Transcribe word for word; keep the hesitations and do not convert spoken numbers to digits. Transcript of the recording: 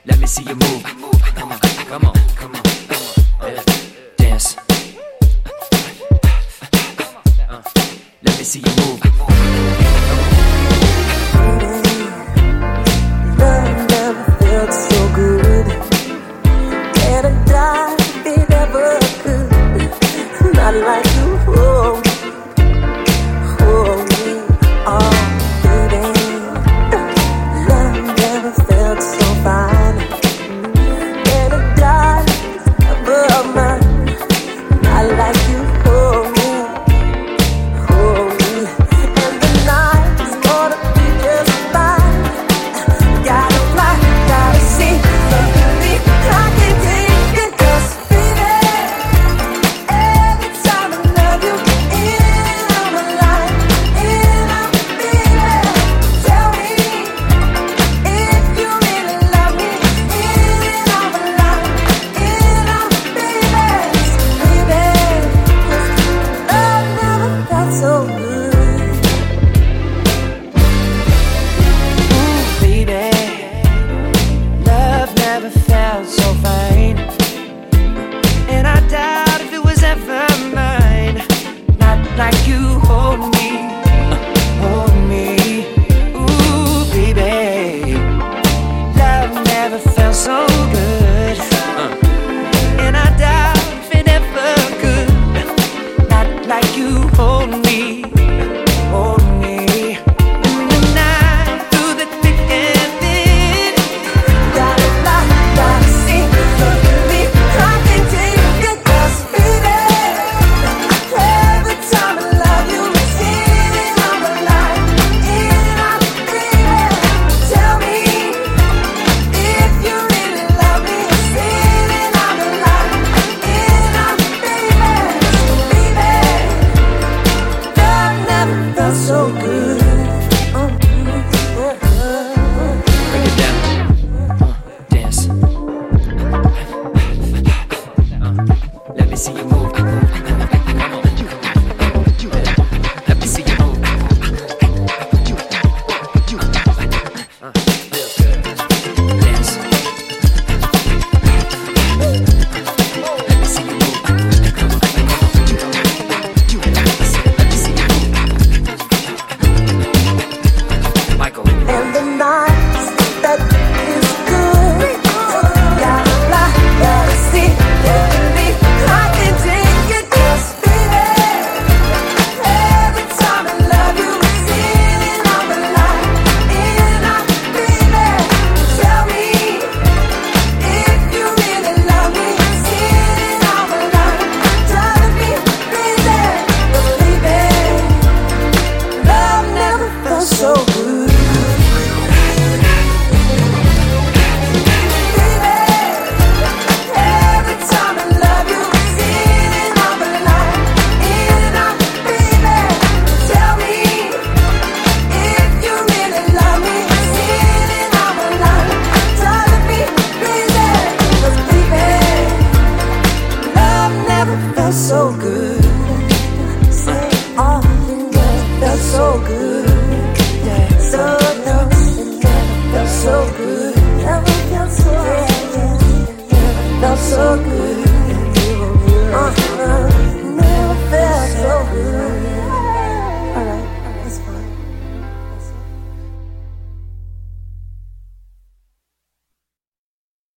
Let me see you move. Come on, come on, come on. Yeah. Dance. Uh, let me see you move. Love never felt so good. Can't I die if it ever could? Not like you, oh, oh, me, oh, baby. Love never felt so fine. Can't I die if ever mine? Not like you, oh, me, oh, me. And the night's gonna be just fine. Gotta fly, gotta see, something I can take it. 'Cause baby, every time I love you, in on my life, in on my baby. Tell me if you really love me, in on my life, in on my baby. Baby, 'cause love never felt so good. Ooh, baby, love never felt so fine. And I doubt if it was ever mine. Not like you hold me, hold me. Ooh, baby, love never felt so good. And I doubt if it ever could. Not like you hold me, hold me. In the night, through the thick and thin. Gotta fly, gotta see, something I can take it. 'Cause baby, every time I love you, in on my life, in on my baby. Tell me if you really love me, in on my life, in on my baby. Baby, love never felt so good. Break it down. Uh, dance. Uh, let me see you move. Come on. Let me see you move. Uh, feel good. Dance. Let me see you move. Come on. Let me see you move. Michael. And the nights that is good. Gotta fly, gotta see, definitely I can take it. 'Cause baby, every time I love you, in on my life, in on my baby. Tell me if you really love me, in on my life, driving me crazy. But baby, love never felt so good. Every time I love you, in on my life, in on my baby. Tell me if you really love me, in on my life, driving me crazy. 'Cause baby, love never felt so good. Say, oh, it never felt so good.